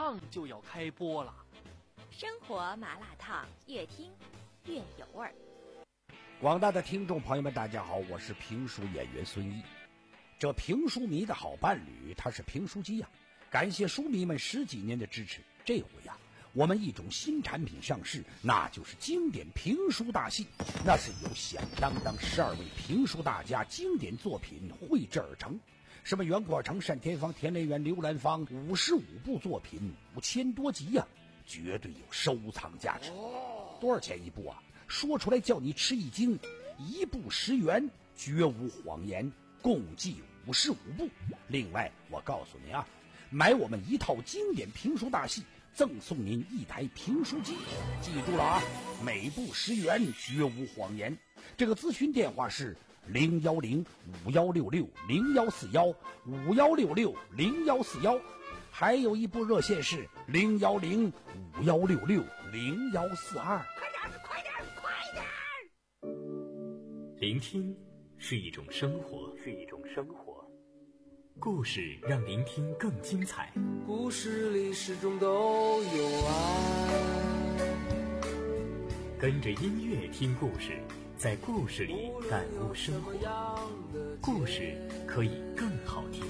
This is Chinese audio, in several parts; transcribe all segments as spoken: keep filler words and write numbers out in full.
烫就要开播了。 生活麻辣烫，越听越有味儿。 广大的听众朋友们，大家好，我是评书演员孙毅。这评书迷的好伴侣，他是评书机呀、啊！感谢书迷们十几年的支持。这回呀、啊，我们一种新产品上市，那就是经典评书大戏。那是由响当当十二位评书大家经典作品绘制而成。什么袁国成、单田芳、田连元、刘兰芳，五十五部作品，五千多集呀、啊，绝对有收藏价值。多少钱一部啊？说出来叫你吃一惊，一部十元，绝无谎言，共计五十五部。另外，我告诉您啊，买我们一套经典评书大戏，赠送您一台评书机。记住了啊，每部十元，绝无谎言。这个咨询电话是零幺零五幺六六零幺四幺五幺六六零幺四幺，还有一部热线是零幺零五幺六六零幺四二。 聆听是一种生活，是一种生活。故事让聆听更精彩。 故事里始终都有爱。 跟着音乐听故事，在故事里感悟生活。故事可以更好听。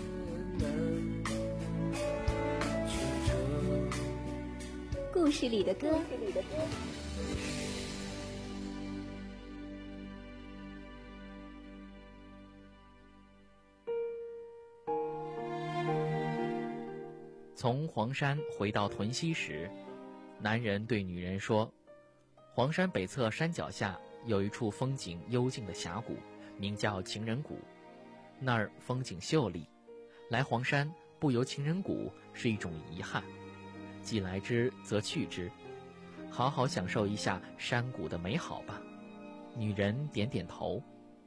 故事里的歌。故事里的歌。 从黄山回到屯溪时，男人对女人说，黄山北侧山脚下有一处风景幽静的峡谷，名叫情人谷，那儿风景秀丽，来黄山不游情人谷是一种遗憾，既来之则去之，好好享受一下山谷的美好吧。女人点点头。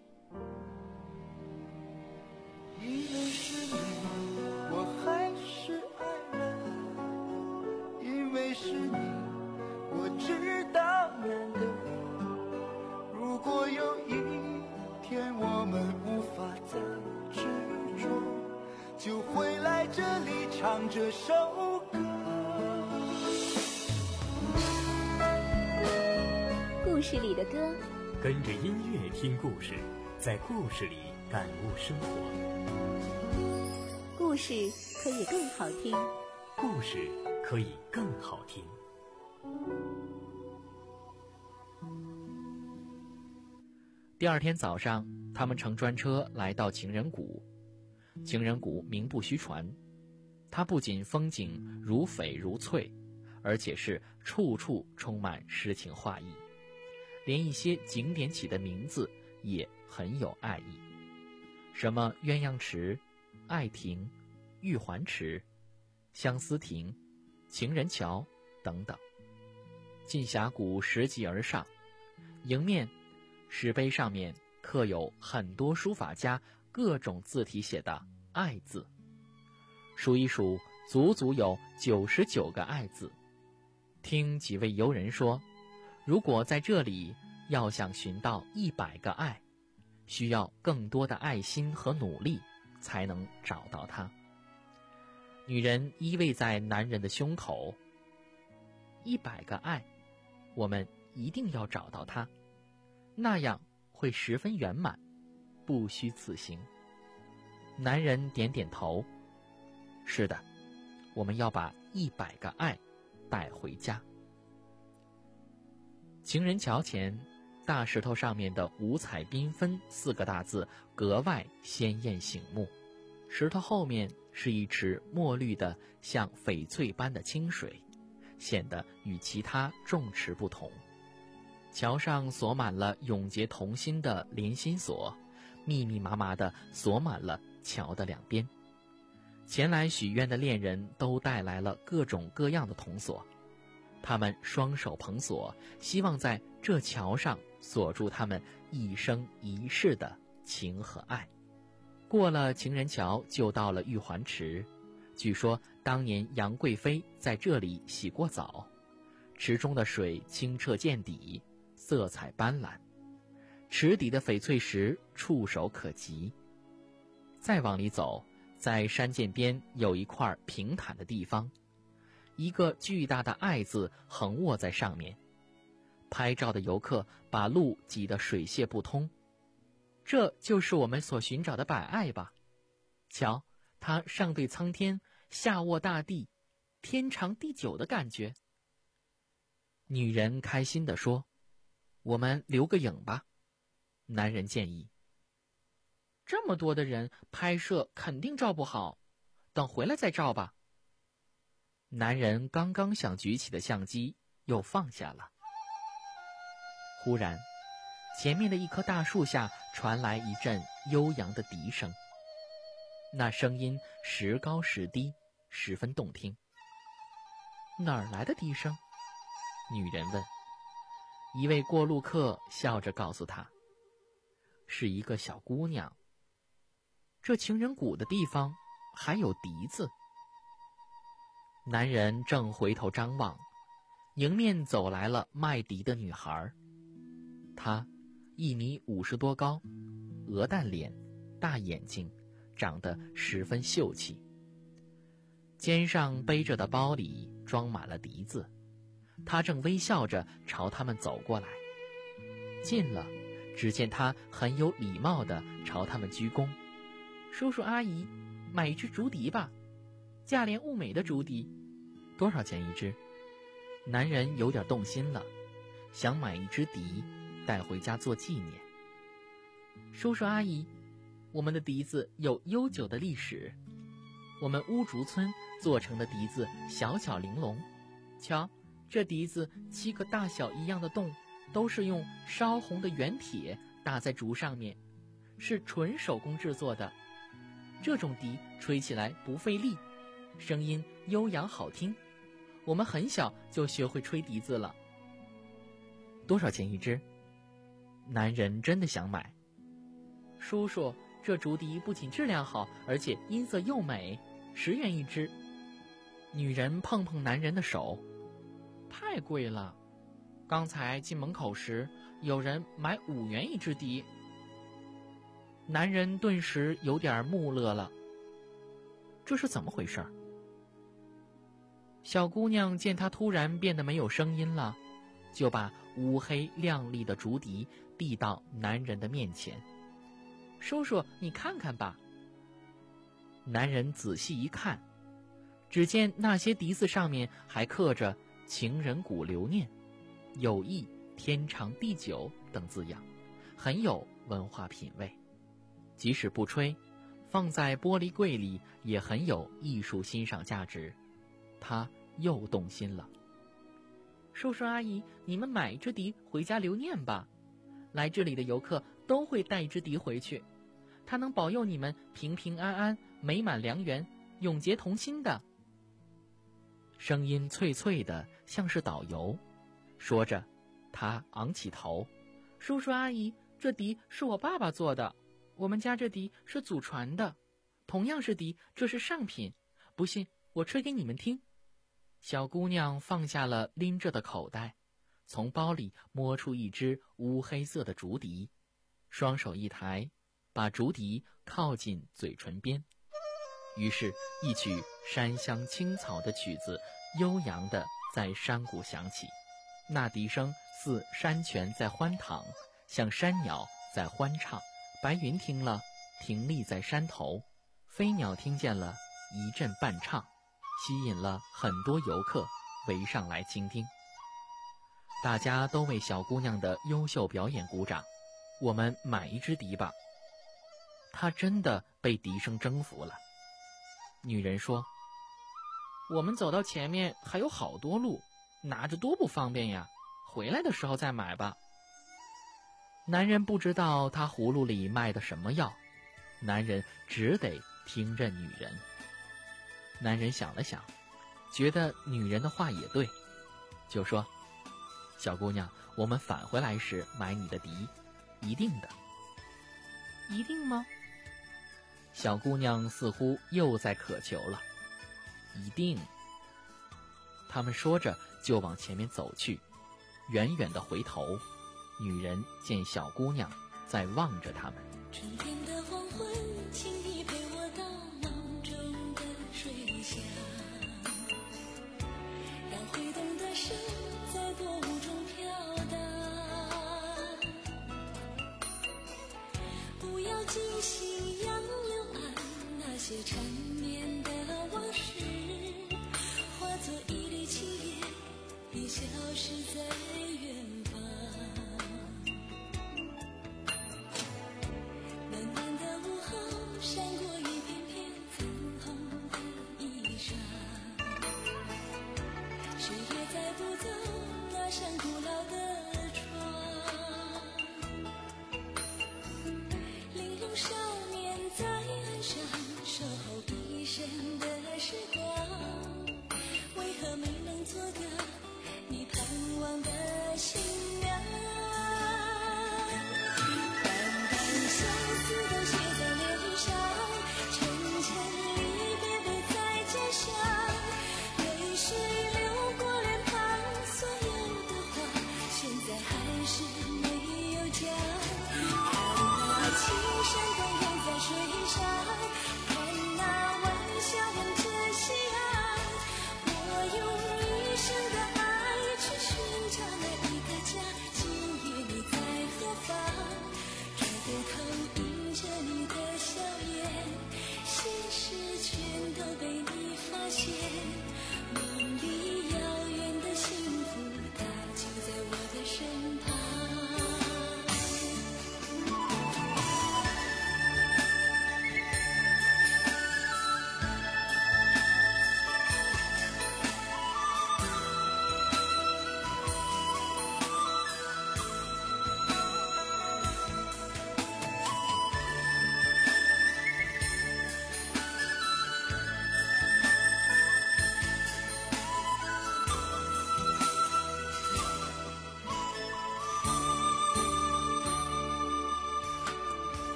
因为是你，我还是爱人，因为是你，我知道难得。如果有一天我们无法再执着，就会来这里唱这首歌。 故事里的歌， 跟着音乐听故事，在故事里感悟生活。 故事可以更好听， 故事可以更好听。 第二天早上，他们乘专车来到情人谷。情人谷名不虚传，它不仅风景如翡如翠，而且是处处充满诗情画意，连一些景点起的名字也很有爱意，什么鸳鸯池、爱亭、玉环池、相思亭、情人桥等等。进峡谷拾级而上，迎面石碑上面刻有很多书法家各种字体写的爱字，数一数，足足有九十九个爱字。听几位游人说，如果在这里要想寻到一百个爱，需要更多的爱心和努力才能找到它。女人依偎在男人的胸口，一百个爱，我们一定要找到它，那样会十分圆满，不虚此行。男人点点头，是的，我们要把一百个爱带回家。情人桥前，大石头上面的五彩缤纷四个大字格外鲜艳醒目。石头后面是一池墨绿的像翡翠般的清水，显得与其他重池不同。桥上锁满了永结同心的连心锁，密密麻麻地锁满了桥的两边。前来许愿的恋人都带来了各种各样的铜锁，他们双手捧锁，希望在这桥上锁住他们一生一世的情和爱。过了情人桥，就到了玉环池。据说当年杨贵妃在这里洗过澡，池中的水清澈见底，色彩斑斓，池底的翡翠石触手可及。再往里走，在山涧边有一块平坦的地方， 一个巨大的爱字横卧在上面。拍照的游客把路挤得水泄不通。这就是我们所寻找的百爱吧？瞧，它上对苍天，下卧大地，天长地久的感觉。女人开心地说：“我们留个影吧。”男人建议：“这么多的人拍摄肯定照不好，等回来再照吧。”男人刚刚想举起的相机又放下了。忽然，前面的一棵大树下传来一阵悠扬的笛声，那声音时高时低，十分动听。哪儿来的笛声？女人问。一位过路客笑着告诉她，是一个小姑娘。这情人谷的地方还有笛子。男人正回头张望，迎面走来了卖笛的女孩。她一米五十多高，鹅蛋脸，大眼睛，长得十分秀气。肩上背着的包里装满了笛子，她正微笑着朝他们走过来。近了，只见她很有礼貌地朝他们鞠躬：“叔叔阿姨，买一支竹笛吧，价廉物美的竹笛，多少钱一支？”男人有点动心了，想买一支笛带回家做纪念。叔叔阿姨，我们的笛子有悠久的历史，我们乌竹村做成的笛子小巧玲珑，瞧，这笛子七个大小一样的洞，都是用烧红的圆铁打在竹上面，是纯手工制作的。这种笛吹起来不费力，声音悠扬好听，我们很小就学会吹笛子了。多少钱一支？男人真的想买。叔叔，这竹笛不仅质量好，而且音色又美，十元一支。女人碰碰男人的手，太贵了。刚才进门口时，有人买五元一支笛。男人顿时有点木讷了，这是怎么回事？小姑娘见他突然变得没有声音了，就把乌黑亮丽的竹笛递到男人的面前。叔叔，你看看吧。男人仔细一看，只见那些笛子上面还刻着情人谷留念、友谊天长地久等字样，很有文化品味。即使不吹，放在玻璃柜里也很有艺术欣赏价值。他又动心了。叔叔阿姨，你们买一支笛回家留念吧，来这里的游客都会带一支笛回去，它能保佑你们平平安安、美满良缘、永结同心的。声音脆脆的，像是导游。说着，他昂起头：“叔叔阿姨，这笛是我爸爸做的，我们家这笛是祖传的，同样是笛，这是上品，不信我吹给你们听。”小姑娘放下了拎着的口袋，从包里摸出一只乌黑色的竹笛，双手一抬，把竹笛靠近嘴唇边。于是，一曲山乡青草的曲子悠扬地在山谷响起，那笛声似山泉在欢淌，像山鸟在欢唱。白云听了，停立在山头；飞鸟听见了，一阵伴唱，吸引了很多游客围上来倾听。大家都为小姑娘的优秀表演鼓掌。我们买一支笛吧。她真的被笛声征服了。女人说：“我们走到前面还有好多路，拿着多不方便呀，回来的时候再买吧。”男人不知道他葫芦里卖的什么药，男人只得听任女人。男人想了想，觉得女人的话也对，就说：“小姑娘，我们返回来时买你的笛，一定的。”一定吗？小姑娘似乎又在渴求了。一定。他们说着就往前面走去，远远地回头，女人见小姑娘在望着他们。 春天的黄昏，请你陪我到梦中的水乡，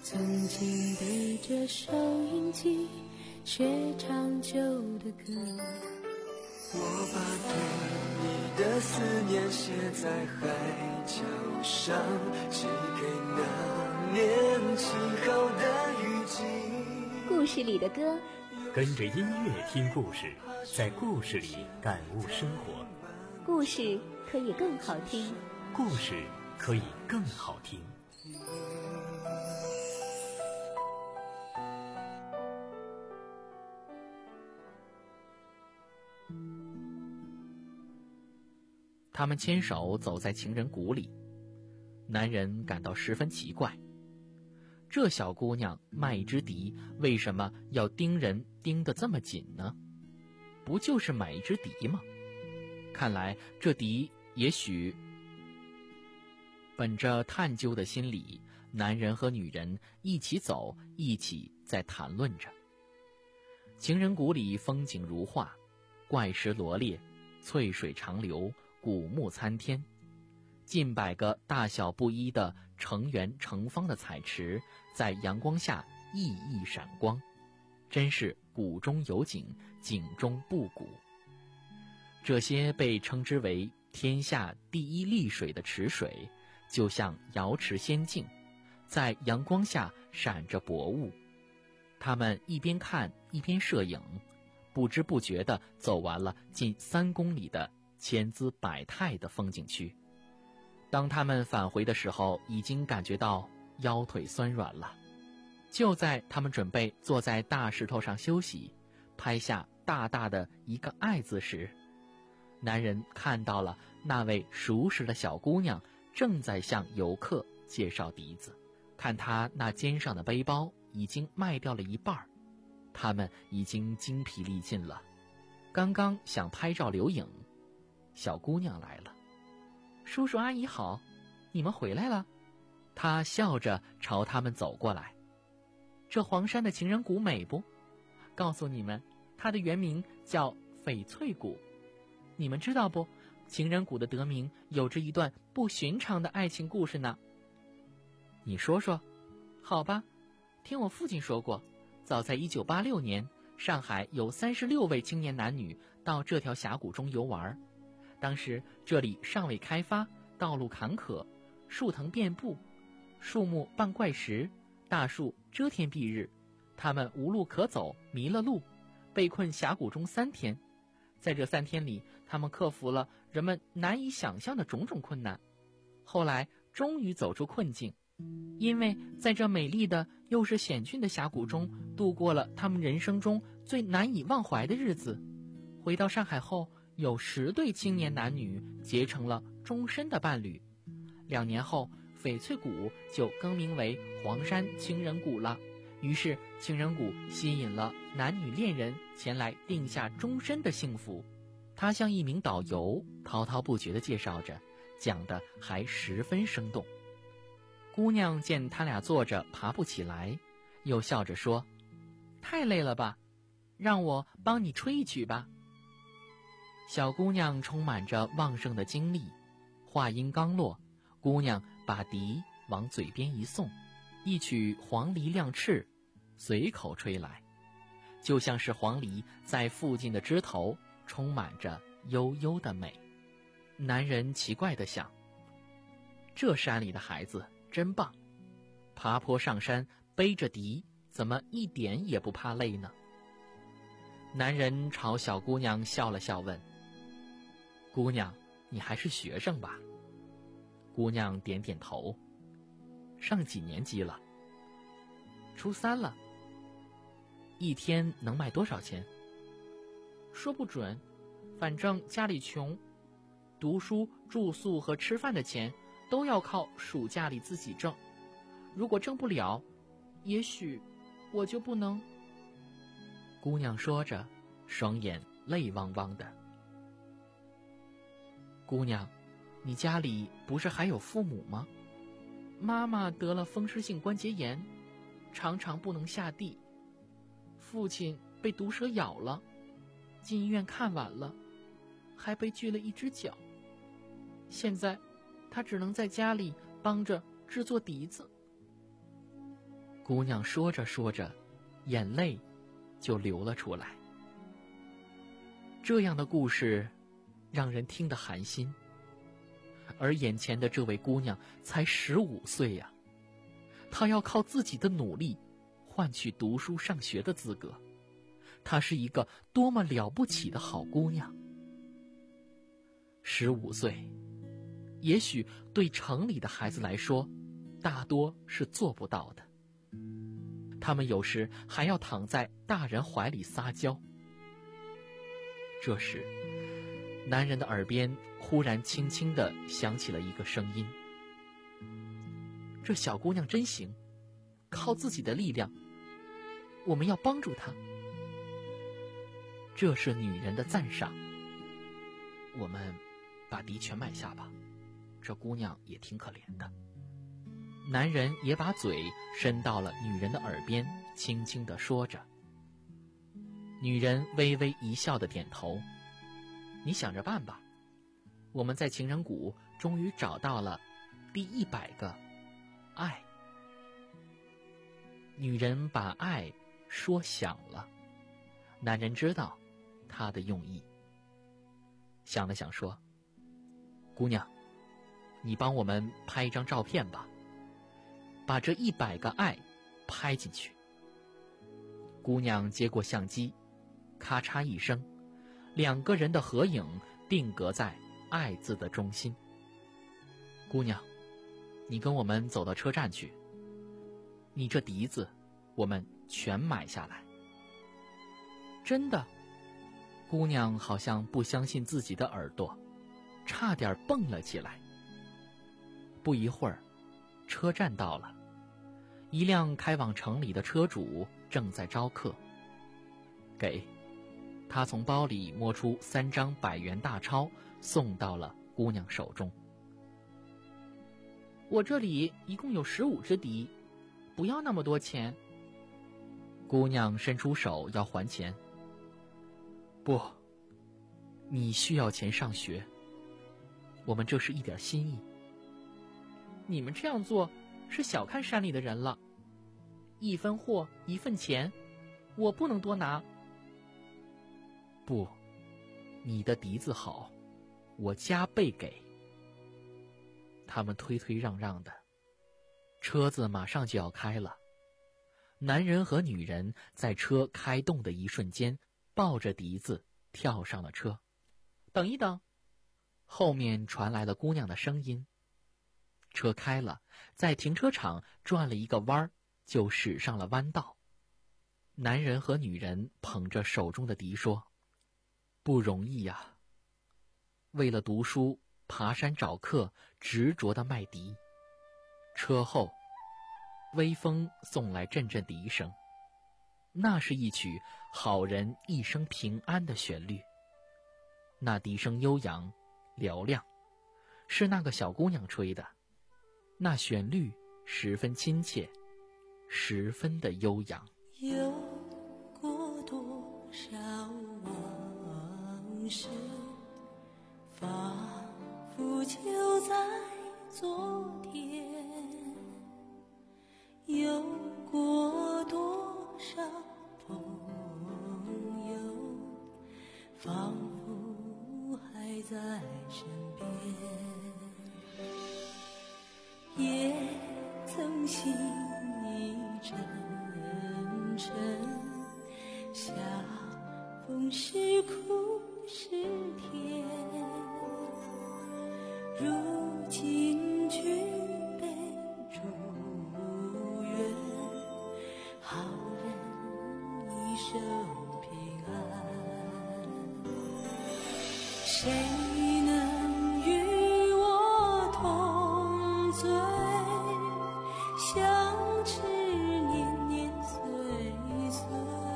曾经背着收音机学唱旧的歌， 我把对你的思念写在海角上，寄给那年轻好的雨季。 故事里的歌， 跟着音乐听故事，在故事里感悟生活。 故事可以更好听， 故事可以更好听。 他们牵手走在情人谷里，男人感到十分奇怪，这小姑娘卖一支笛，为什么要盯人盯得这么紧呢？不就是买一支笛吗？看来这笛也许……本着探究的心理，男人和女人一起走，一起在谈论着。情人谷里风景如画，怪石罗列，翠水长流，古木参天，近百个大小不一的成圆成方的彩池在阳光下熠熠闪光，真是谷中有景，景中不谷。这些被称之为天下第一丽水的池水，就像瑶池仙境，在阳光下闪着薄雾。他们一边看一边摄影，不知不觉地走完了近三公里的千姿百态的风景区。当他们返回的时候，已经感觉到腰腿酸软了。就在他们准备坐在大石头上休息，拍下大大的一个爱字时，男人看到了那位熟识的小姑娘正在向游客介绍笛子。看她那肩上的背包已经卖掉了一半，他们已经精疲力尽了。刚刚想拍照留影，小姑娘来了。叔叔阿姨好，你们回来了。她笑着朝他们走过来。这黄山的情人谷美不？告诉你们，它的原名叫翡翠谷。你们知道不？情人谷的得名有着一段不寻常的爱情故事呢。你说说。好吧，听我父亲说过，早在一九八六年，上海有三十六位青年男女到这条峡谷中游玩。当时这里尚未开发，道路坎坷，树藤遍布，树木傍怪石，大树遮天蔽日，他们无路可走，迷了路，被困峡谷中三天。在这三天里，他们克服了人们难以想象的种种困难，后来终于走出困境。因为在这美丽的又是险峻的峡谷中度过了他们人生中最难以忘怀的日子。回到上海后，有十对青年男女结成了终身的伴侣。两年后，翡翠谷就更名为黄山情人谷了。于是情人谷吸引了男女恋人前来定下终身的幸福。他像一名导游，滔滔不绝地介绍着，讲得还十分生动。姑娘见他俩坐着爬不起来，又笑着说：太累了吧，让我帮你吹一曲吧。小姑娘充满着旺盛的精力，话音刚落，姑娘把笛往嘴边一送，一曲《黄鹂亮翅》随口吹来，就像是黄鹂在附近的枝头充满着悠悠的美。男人奇怪地想，这山里的孩子真棒，爬坡上山背着笛，怎么一点也不怕累呢？男人朝小姑娘笑了笑问：姑娘，你还是学生吧？姑娘点点头。上几年级了？初三了。一天能卖多少钱？说不准，反正家里穷，读书住宿和吃饭的钱都要靠暑假里自己挣，如果挣不了，也许我就不能。姑娘说着，双眼泪汪汪的。姑娘，你家里不是还有父母吗？妈妈得了风湿性关节炎，常常不能下地。父亲被毒蛇咬了，进医院看完了，还被锯了一只脚。现在他只能在家里帮着制作笛子。 姑娘说着说着，眼泪就流了出来。这样的故事让人听得寒心，而眼前的这位姑娘才十五岁呀，她要靠自己的努力换取读书上学的资格，她是一个多么了不起的好姑娘。十五岁，也许对城里的孩子来说，大多是做不到的。他们有时还要躺在大人怀里撒娇。这时，男人的耳边忽然轻轻地响起了一个声音：这小姑娘真行，靠自己的力量，我们要帮助她。这是女人的赞赏。我们把笛全买下吧，这姑娘也挺可怜的。男人也把嘴伸到了女人的耳边，轻轻地说着。女人微微一笑的点头：你想着办吧。我们在情人谷终于找到了第一百个爱。女人把爱说响了，男人知道她的用意，想了想说：姑娘，你帮我们拍一张照片吧，把这一百个爱拍进去。姑娘接过相机，咔嚓一声，两个人的合影定格在爱字的中心。姑娘，你跟我们走到车站去，你这笛子我们全买下来。真的？姑娘好像不相信自己的耳朵，差点蹦了起来。不一会儿，车站到了，一辆开往城里的车主正在招客。给，他从包里摸出三张百元大钞，送到了姑娘手中。我这里一共有十五支笛，不要那么多钱。姑娘伸出手要还钱。不，你需要钱上学，我们这是一点心意。你们这样做是小看山里的人了，一分货一分钱，我不能多拿。不，你的笛子好，我加倍给。他们推推让让的，车子马上就要开了。男人和女人在车开动的一瞬间，抱着笛子跳上了车。等一等，后面传来了姑娘的声音。车开了，在停车场转了一个弯儿，就驶上了弯道。男人和女人捧着手中的笛说：不容易呀，为了读书爬山找客，执着地卖笛。车后微风送来阵阵笛声，那是一曲好人一生平安的旋律。那笛声悠扬嘹亮，是那个小姑娘吹的，那旋律十分亲切，十分的悠扬。 有过多少往事，仿佛就在昨天，有过多少朋友，仿佛还在身边，也曾心意沉沉，相逢是苦是甜，如今举杯祝愿，好人一生平安。谁能与我同醉，相知年年岁岁，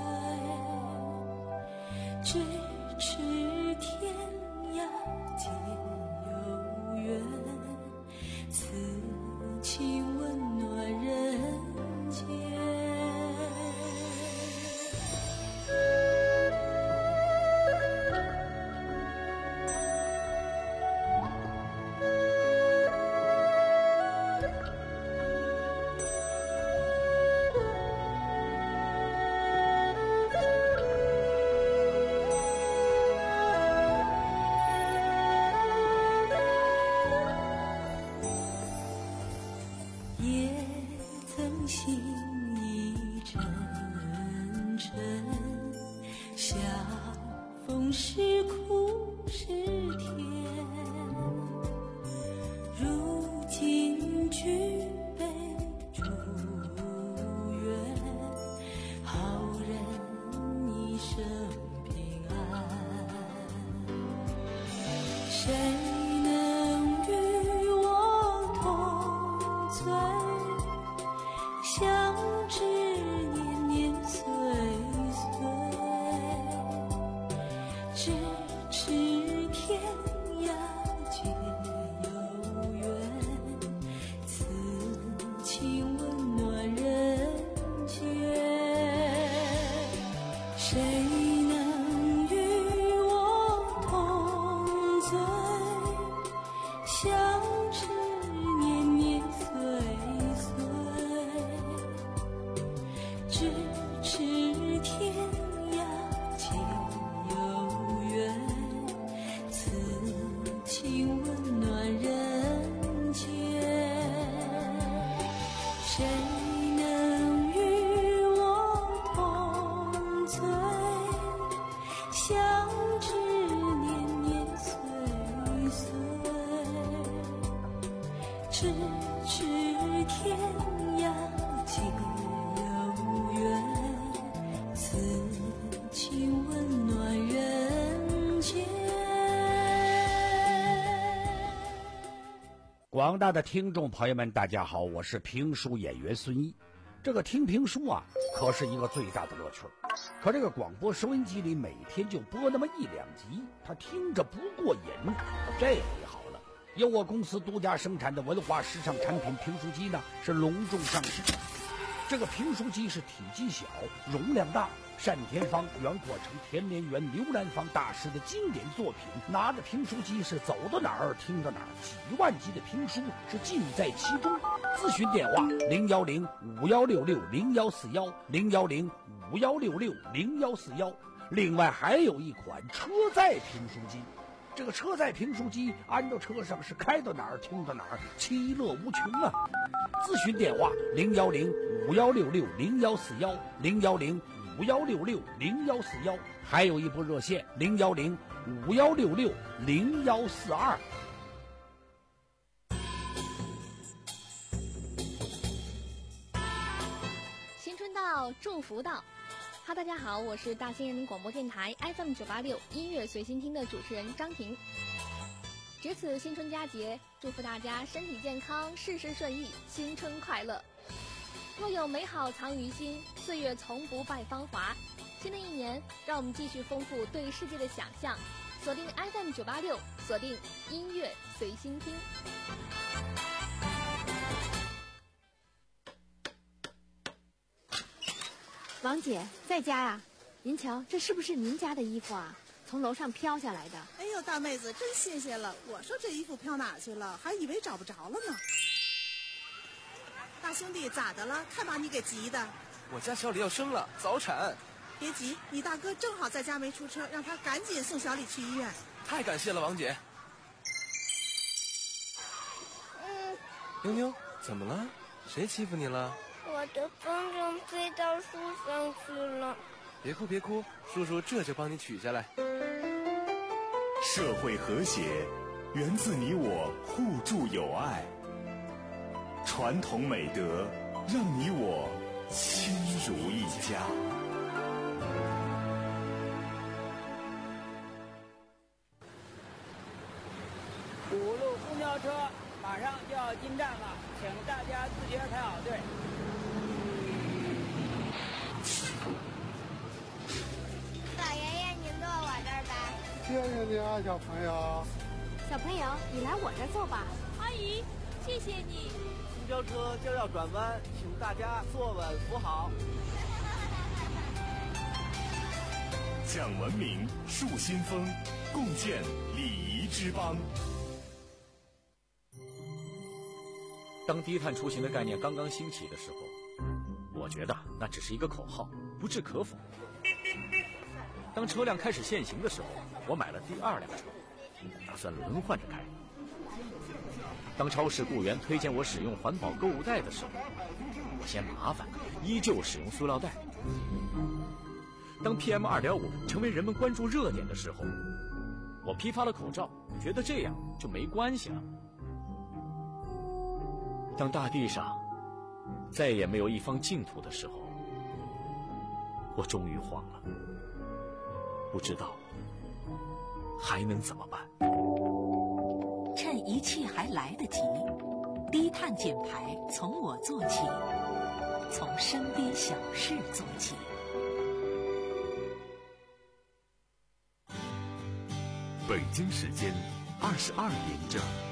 咫尺天涯皆有缘，此情温暖人间。 情意沉沉，晓风是苦是甜，如今举杯祝愿，好人一生平安。谁能与我同醉，相知年年岁岁，咫尺天涯皆有缘，此情温暖人间。谁能与我同醉，相知年年岁岁，咫尺天涯皆有缘，此情温暖人间。谁能与我同醉，相知年年岁岁，咫尺天涯皆有缘，此情温暖人间。 广大的听众朋友们，大家好，我是评书演员孙一。这个听评书啊，可是一个最大的乐趣。可这个广播收音机里每天就播那么一两集，他听着不过瘾。这回好了，由我公司独家生产的文化时尚产品评书机呢，是隆重上市。这个评书机是体积小，容量大，单田芳、袁阔成、田连元、刘兰芳大师的经典作品。拿着评书机是走到哪儿听到哪儿，几万集的评书是尽在其中。咨询电话零幺零五幺六六零幺四幺零幺零五幺六六零幺四幺。另外还有一款车载评书机。这个车载评书机安到车上是开到哪儿听到哪儿，其乐无穷啊！咨询电话零幺零五幺六六零幺四幺零幺零五幺六六零幺四幺，还有一部热线零幺零五幺六六零幺四二。 新春到，祝福到。哈，大家好，我是大兴人民广播电台 F M 九八六音乐随心听的主持人张婷。值此新春佳节，祝福大家身体健康，事事顺意，新春快乐。若有美好藏于心，岁月从不败芳华。新的一年，让我们继续丰富对世界的想象。锁定 F M 九八六，锁定音乐随心听。 王姐在家呀？您瞧，这是不是您家的衣服啊？从楼上飘下来的。 哎呦，大妹子真新鲜了！我说这衣服飘哪去了，还以为找不着了呢。大兄弟咋的了？看把你给急的。 我家小李要生了，早产。 别急，你大哥正好在家没出车，让他赶紧送小李去医院。 太感谢了，王姐。 嗯。 妞妞，怎么了？谁欺负你了？ 我的风筝飞到树上去了。 别哭别哭，叔叔这就帮你取下来。 社会和谐源自你我互助友爱，传统美德让你我亲如一家。 五路公交车马上就要进站了，请大家自觉排好队。 老爷爷，您坐我这儿吧。 谢谢你啊，小朋友。 小朋友，你来我这儿坐吧。 阿姨，谢谢你。 公交车就要转弯，请大家坐稳扶好。 讲文明，树新风，共建礼仪之邦。 当低碳出行的概念刚刚兴起的时候，我觉得那只是一个口号，不置可否。当车辆开始限行的时候，我买了第二辆车，打算轮换着开。当超市雇员推荐我使用环保购物袋的时候， 嫌麻烦，依旧使用塑料袋。当 P M 二点五 成为人们关注热点的时候，我批发了口罩，觉得这样就没关系了。当大地上再也没有一方净土的时候，我终于慌了，不知道还能怎么办。 趁一切还来得及，低碳减排从我做起，从身边小事做起。 北京时间二十二点整。